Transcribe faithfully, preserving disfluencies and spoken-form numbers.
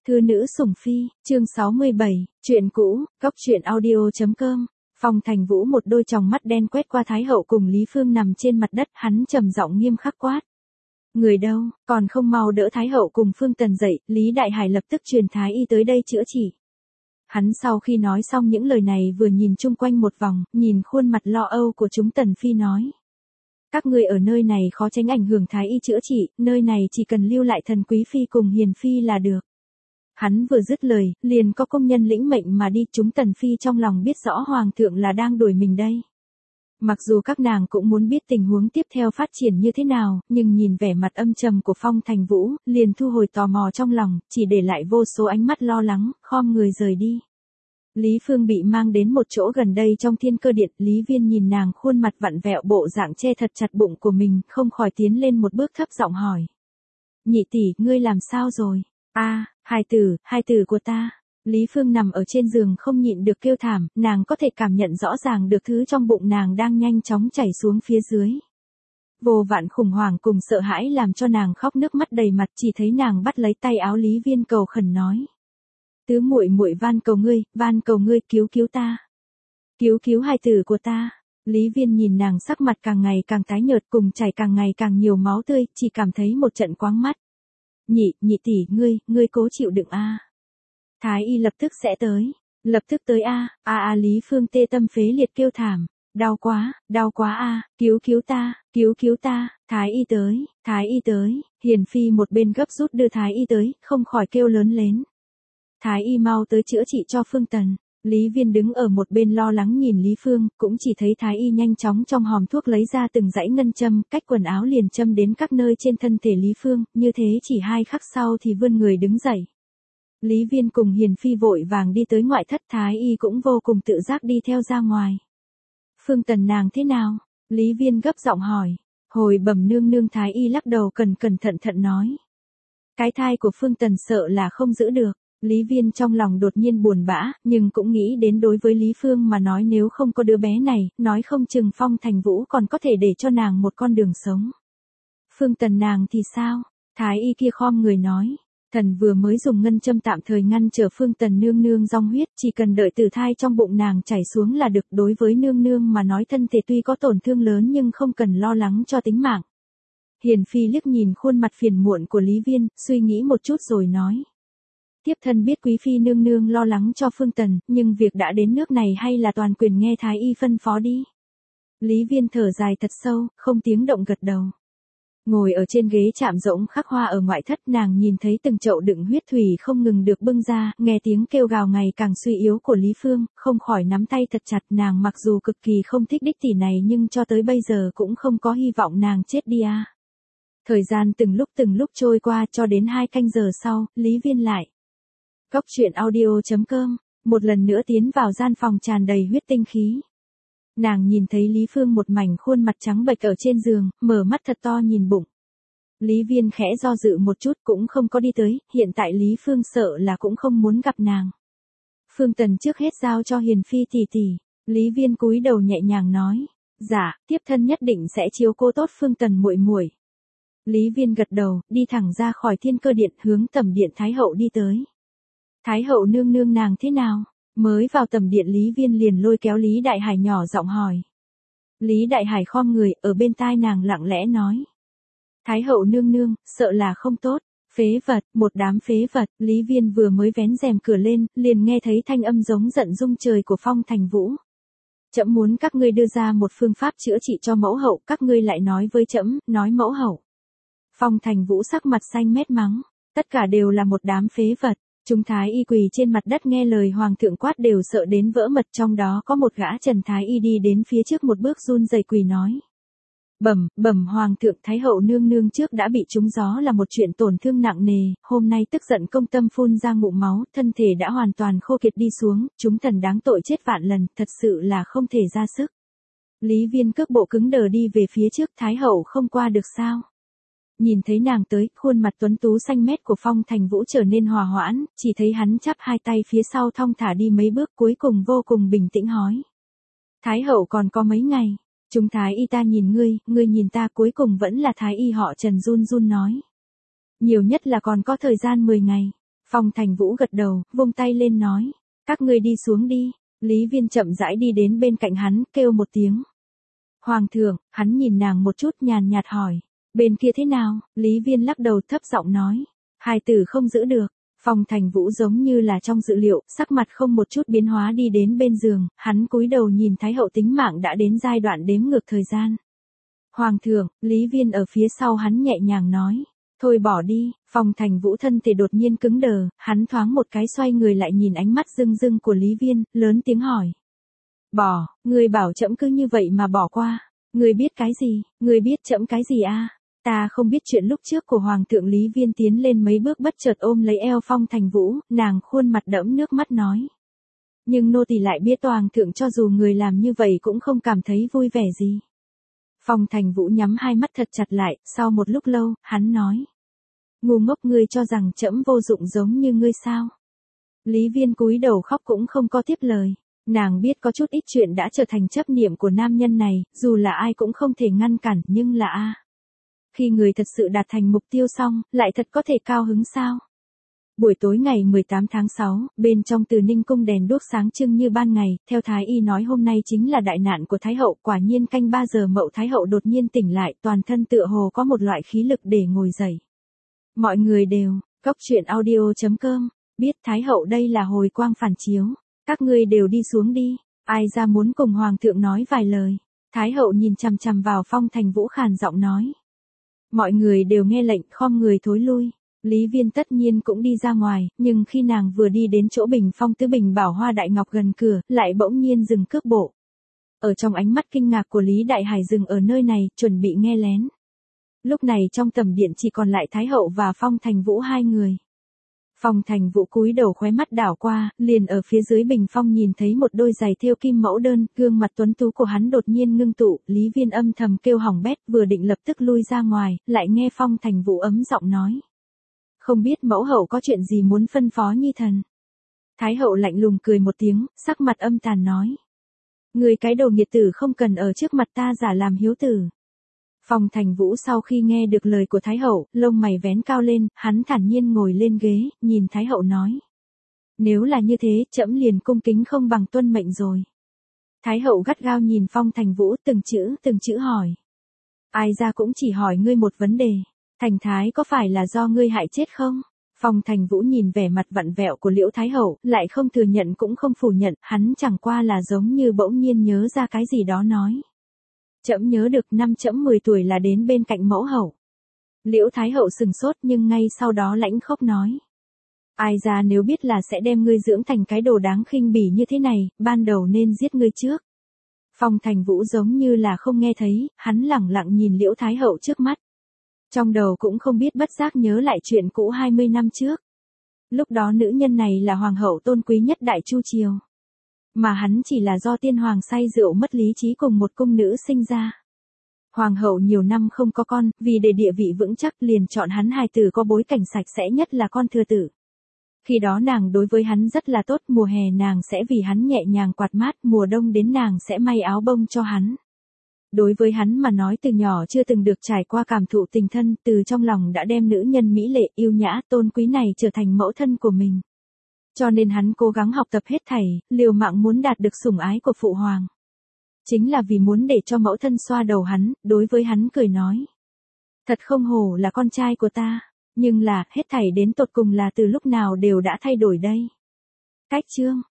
Thư nữ sủng phi, chương sáu mươi bảy, chuyện cũ, góc truyện audio chấm com. Phong Thành Vũ một đôi tròng mắt đen quét qua Thái hậu cùng Lý Phương nằm trên mặt đất, hắn trầm giọng nghiêm khắc quát. Người đâu, còn không mau đỡ Thái hậu cùng Phương Tần dậy, Lý Đại Hải lập tức truyền Thái y tới đây chữa trị. Hắn sau khi nói xong những lời này vừa nhìn chung quanh một vòng, nhìn khuôn mặt lo âu của chúng Tần Phi nói. Các ngươi ở nơi này khó tránh ảnh hưởng Thái y chữa trị, nơi này chỉ cần lưu lại Thần Quý Phi cùng Hiền Phi là được. Hắn vừa dứt lời, liền có công nhân lĩnh mệnh mà đi, chúng Tần Phi trong lòng biết rõ Hoàng thượng là đang đuổi mình đây. Mặc dù các nàng cũng muốn biết tình huống tiếp theo phát triển như thế nào, nhưng nhìn vẻ mặt âm trầm của Phong Thành Vũ, liền thu hồi tò mò trong lòng, chỉ để lại vô số ánh mắt lo lắng, khom người rời đi. Lý Phương bị mang đến một chỗ gần đây trong Thiên Cơ Điện, Lý Viên nhìn nàng khuôn mặt vặn vẹo bộ dạng che thật chặt bụng của mình, không khỏi tiến lên một bước thấp giọng hỏi. Nhị tỷ, ngươi làm sao rồi? A, à, hài tử, hài tử của ta. Lý Phương nằm ở trên giường không nhịn được kêu thảm, nàng có thể cảm nhận rõ ràng được thứ trong bụng nàng đang nhanh chóng chảy xuống phía dưới. Vô vạn khủng hoảng cùng sợ hãi làm cho nàng khóc nước mắt đầy mặt, chỉ thấy nàng bắt lấy tay áo Lý Viên cầu khẩn nói. Tứ muội muội van cầu ngươi, van cầu ngươi cứu cứu ta. Cứu cứu hài tử của ta. Lý Viên nhìn nàng sắc mặt càng ngày càng tái nhợt cùng chảy càng ngày càng nhiều máu tươi, chỉ cảm thấy một trận quáng mắt. Nhị, nhị tỷ, ngươi, ngươi cố chịu đựng a. Thái y lập tức sẽ tới, lập tức tới a. A a Lý Phương tê tâm phế liệt kêu thảm, đau quá, đau quá a, cứu cứu ta, cứu cứu ta, Thái y tới, Thái y tới. Hiền Phi một bên gấp rút đưa Thái y tới, không khỏi kêu lớn lên. Thái y mau tới chữa trị cho Phương Tần. Lý Viên đứng ở một bên lo lắng nhìn Lý Phương, cũng chỉ thấy Thái y nhanh chóng trong hòm thuốc lấy ra từng dãy ngân châm, cách quần áo liền châm đến các nơi trên thân thể Lý Phương, như thế chỉ hai khắc sau thì vươn người đứng dậy. Lý Viên cùng Hiền Phi vội vàng đi tới ngoại thất, Thái y cũng vô cùng tự giác đi theo ra ngoài. Phương Tần nàng thế nào? Lý Viên gấp giọng hỏi. Hồi bẩm nương nương, Thái y lắc đầu cẩn cẩn thận thận nói. Cái thai của Phương Tần sợ là không giữ được. Lý Viên trong lòng đột nhiên buồn bã, nhưng cũng nghĩ đến đối với Lý Phương mà nói nếu không có đứa bé này, nói không chừng Phong Thành Vũ còn có thể để cho nàng một con đường sống. Phương Tần nàng thì sao? Thái y kia khom người nói. Thần vừa mới dùng ngân châm tạm thời ngăn trở Phương Tần nương nương dòng huyết, chỉ cần đợi tử thai trong bụng nàng chảy xuống là được. Đối với nương nương mà nói thân thể tuy có tổn thương lớn nhưng không cần lo lắng cho tính mạng. Hiền Phi liếc nhìn khuôn mặt phiền muộn của Lý Viên, suy nghĩ một chút rồi nói. Tiếp thân biết quý phi nương nương lo lắng cho Phương Tần, nhưng việc đã đến nước này hay là toàn quyền nghe Thái y phân phó đi. Lý Viên thở dài thật sâu, không tiếng động gật đầu. Ngồi ở trên ghế chạm rỗng khắc hoa ở ngoại thất, nàng nhìn thấy từng chậu đựng huyết thủy không ngừng được bưng ra, nghe tiếng kêu gào ngày càng suy yếu của Lý Phương, không khỏi nắm tay thật chặt. Nàng mặc dù cực kỳ không thích đích tỷ này nhưng cho tới bây giờ cũng không có hy vọng nàng chết đi à. Thời gian từng lúc từng lúc trôi qua, cho đến hai canh giờ sau, Lý Viên lại. Góc truyện audio chấm com, một lần nữa tiến vào gian phòng tràn đầy huyết tinh khí. Nàng nhìn thấy Lý Phương một mảnh khuôn mặt trắng bệch ở trên giường, mở mắt thật to nhìn bụng. Lý Viên khẽ do dự một chút cũng không có đi tới, hiện tại Lý Phương sợ là cũng không muốn gặp nàng. Phương Tần trước hết giao cho Hiền Phi tỷ tỷ. Lý Viên cúi đầu nhẹ nhàng nói, dạ, tiếp thân nhất định sẽ chiếu cố tốt Phương Tần muội muội. Lý Viên gật đầu, đi thẳng ra khỏi Thiên Cơ Điện hướng tẩm điện Thái hậu đi tới. Thái hậu nương nương nàng thế nào? Mới vào tầm điện Lý Viên liền lôi kéo Lý Đại Hải nhỏ giọng hỏi. Lý Đại Hải khom người, ở bên tai nàng lặng lẽ nói. Thái hậu nương nương, sợ là không tốt. Phế vật, một đám phế vật. Lý Viên vừa mới vén rèm cửa lên, liền nghe thấy thanh âm giống giận rung trời của Phong Thành Vũ. Trẫm muốn các ngươi đưa ra một phương pháp chữa trị cho mẫu hậu, các ngươi lại nói với trẫm, nói mẫu hậu. Phong Thành Vũ sắc mặt xanh mét mắng. Tất cả đều là một đám phế vật. Chúng Thái y quỳ trên mặt đất nghe lời Hoàng thượng quát đều sợ đến vỡ mật, trong đó có một gã Trần Thái y đi đến phía trước một bước run rẩy quỳ nói. Bẩm, bẩm Hoàng thượng, Thái hậu nương nương trước đã bị trúng gió là một chuyện tổn thương nặng nề, hôm nay tức giận công tâm phun ra ngụm máu, thân thể đã hoàn toàn khô kiệt đi xuống, chúng thần đáng tội chết vạn lần, thật sự là không thể ra sức. Lý Viên cước bộ cứng đờ đi về phía trước, Thái hậu không qua được sao? Nhìn thấy nàng tới, khuôn mặt tuấn tú xanh mét của Phong Thành Vũ trở nên hòa hoãn, chỉ thấy hắn chắp hai tay phía sau thong thả đi mấy bước cuối cùng vô cùng bình tĩnh hỏi. Thái hậu còn có mấy ngày, chúng Thái y ta nhìn ngươi, ngươi nhìn ta, cuối cùng vẫn là Thái y họ Trần run run nói. Nhiều nhất là còn có thời gian mười ngày. Phong Thành Vũ gật đầu, vung tay lên nói. Các ngươi đi xuống đi. Lý Viên chậm rãi đi đến bên cạnh hắn, kêu một tiếng. Hoàng thượng, hắn nhìn nàng một chút nhàn nhạt hỏi. Bên kia thế nào? Lý Viên lắc đầu thấp giọng nói. Hài tử không giữ được. Phong Thành Vũ giống như là trong dự liệu, sắc mặt không một chút biến hóa đi đến bên giường, hắn cúi đầu nhìn Thái hậu tính mạng đã đến giai đoạn đếm ngược thời gian. Hoàng thượng, Lý Viên ở phía sau hắn nhẹ nhàng nói. Thôi bỏ đi. Phong Thành Vũ thân thể đột nhiên cứng đờ, hắn thoáng một cái xoay người lại nhìn ánh mắt rưng rưng của Lý Viên, lớn tiếng hỏi. Bỏ, ngươi bảo trẫm cứ như vậy mà bỏ qua. Ngươi biết cái gì, ngươi biết trẫm cái gì a? Ta không biết chuyện lúc trước của Hoàng thượng. Lý Viên tiến lên mấy bước bất chợt ôm lấy eo Phong Thành Vũ, nàng khuôn mặt đẫm nước mắt nói. Nhưng nô tỳ lại biết Hoàng thượng cho dù người làm như vậy cũng không cảm thấy vui vẻ gì. Phong Thành Vũ nhắm hai mắt thật chặt lại, sau một lúc lâu, hắn nói. Ngu ngốc, ngươi cho rằng trẫm vô dụng giống như ngươi sao? Lý Viên cúi đầu khóc cũng không có tiếp lời. Nàng biết có chút ít chuyện đã trở thành chấp niệm của nam nhân này, dù là ai cũng không thể ngăn cản, nhưng là a, khi người thật sự đạt thành mục tiêu xong, lại thật có thể cao hứng sao? Buổi tối ngày mười tám tháng sáu, bên trong Từ Ninh cung đèn đuốc sáng trưng như ban ngày, theo Thái y nói hôm nay chính là đại nạn của Thái hậu, quả nhiên canh ba giờ Mậu Thái hậu đột nhiên tỉnh lại, toàn thân tựa hồ có một loại khí lực để ngồi dậy. Mọi người đều, cốc truyện audio chấm com, biết Thái hậu đây là hồi quang phản chiếu, các ngươi đều đi xuống đi, ai ra muốn cùng Hoàng thượng nói vài lời. Thái hậu nhìn chằm chằm vào Phong Thành Vũ khàn giọng nói. Mọi người đều nghe lệnh khom người thối lui. Lý Viên tất nhiên cũng đi ra ngoài, nhưng khi nàng vừa đi đến chỗ bình phong tứ bình bảo hoa đại ngọc gần cửa, lại bỗng nhiên dừng cước bộ. Ở trong ánh mắt kinh ngạc của Lý Đại Hải dừng ở nơi này, chuẩn bị nghe lén. Lúc này trong tầm điện chỉ còn lại Thái hậu và Phong Thành Vũ hai người. Phong Thành Vũ cúi đầu khóe mắt đảo qua, liền ở phía dưới bình phong nhìn thấy một đôi giày thêu kim mẫu đơn, gương mặt tuấn tú của hắn đột nhiên ngưng tụ, Lý Viên âm thầm kêu hỏng bét, vừa định lập tức lui ra ngoài, lại nghe Phong Thành Vũ ấm giọng nói. Không biết mẫu hậu có chuyện gì muốn phân phó nhi thần. Thái hậu lạnh lùng cười một tiếng, sắc mặt âm tàn nói. Người cái đồ nghiệt tử không cần ở trước mặt ta giả làm hiếu tử. Phong Thành Vũ sau khi nghe được lời của Thái hậu, lông mày vén cao lên, hắn thản nhiên ngồi lên ghế, nhìn Thái hậu nói. Nếu là như thế, trẫm liền cung kính không bằng tuân mệnh rồi. Thái hậu gắt gao nhìn Phong Thành Vũ từng chữ từng chữ hỏi. Ai ra cũng chỉ hỏi ngươi một vấn đề. Thành Thái có phải là do ngươi hại chết không? Phong Thành Vũ nhìn vẻ mặt vặn vẹo của Liễu Thái hậu, lại không thừa nhận cũng không phủ nhận, hắn chẳng qua là giống như bỗng nhiên nhớ ra cái gì đó nói. Trẫm nhớ được năm trẫm mười tuổi là đến bên cạnh mẫu hậu. Liễu Thái hậu sừng sốt nhưng ngay sau đó lãnh khốc nói. Ai ra nếu biết là sẽ đem ngươi dưỡng thành cái đồ đáng khinh bỉ như thế này, ban đầu nên giết ngươi trước. Phong Thành Vũ giống như là không nghe thấy, hắn lẳng lặng nhìn Liễu Thái hậu trước mắt. Trong đầu cũng không biết bất giác nhớ lại chuyện cũ hai mươi năm trước. Lúc đó nữ nhân này là hoàng hậu tôn quý nhất Đại Chu Triều. Mà hắn chỉ là do tiên hoàng say rượu mất lý trí cùng một cung nữ sinh ra. Hoàng hậu nhiều năm không có con, vì để địa vị vững chắc liền chọn hắn hài tử có bối cảnh sạch sẽ nhất là con thừa tử. Khi đó nàng đối với hắn rất là tốt, mùa hè nàng sẽ vì hắn nhẹ nhàng quạt mát, mùa đông đến nàng sẽ may áo bông cho hắn. Đối với hắn mà nói từ nhỏ chưa từng được trải qua cảm thụ tình thân, từ trong lòng đã đem nữ nhân mỹ lệ yêu nhã tôn quý này trở thành mẫu thân của mình. Cho nên hắn cố gắng học tập hết thảy, liều mạng muốn đạt được sủng ái của phụ hoàng. Chính là vì muốn để cho mẫu thân xoa đầu hắn, đối với hắn cười nói. Thật không hổ là con trai của ta, nhưng là, hết thảy đến tột cùng là từ lúc nào đều đã thay đổi đây. Cách chương.